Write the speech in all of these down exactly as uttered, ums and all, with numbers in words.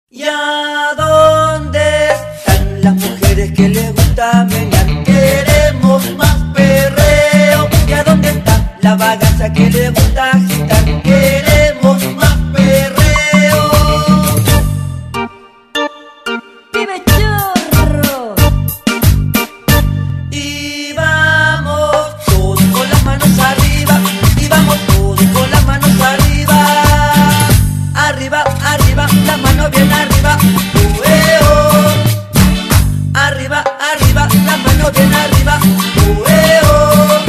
¿Y a dónde están las mujeres que les gusta menear? Queremos más perreo. ¿Y a dónde está la vagancia que les gusta agitar? Queremos más perreo. ¡Pibe chorro! Y vamos todos con las manos arriba. Y vamos todos con las manos arriba. Arriba, arriba, las manos bien arriba. Ueo. Arriba, arriba, las manos bien arriba. Ueo.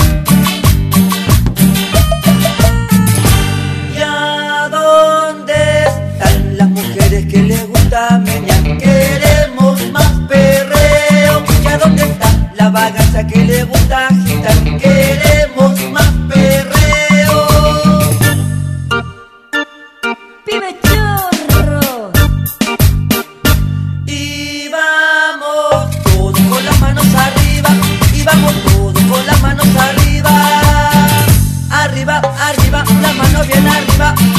¿Y a dónde están las mujeres que les gusta menear? Queremos más perreo. ¿Y a dónde está la vagancia que les gusta agitar? Queremos más perreo. ¡Pibe chorro! Y vamos todos con las manos arriba. Y vamos todos con las manos arriba. Arriba, arriba, las manos bien arriba.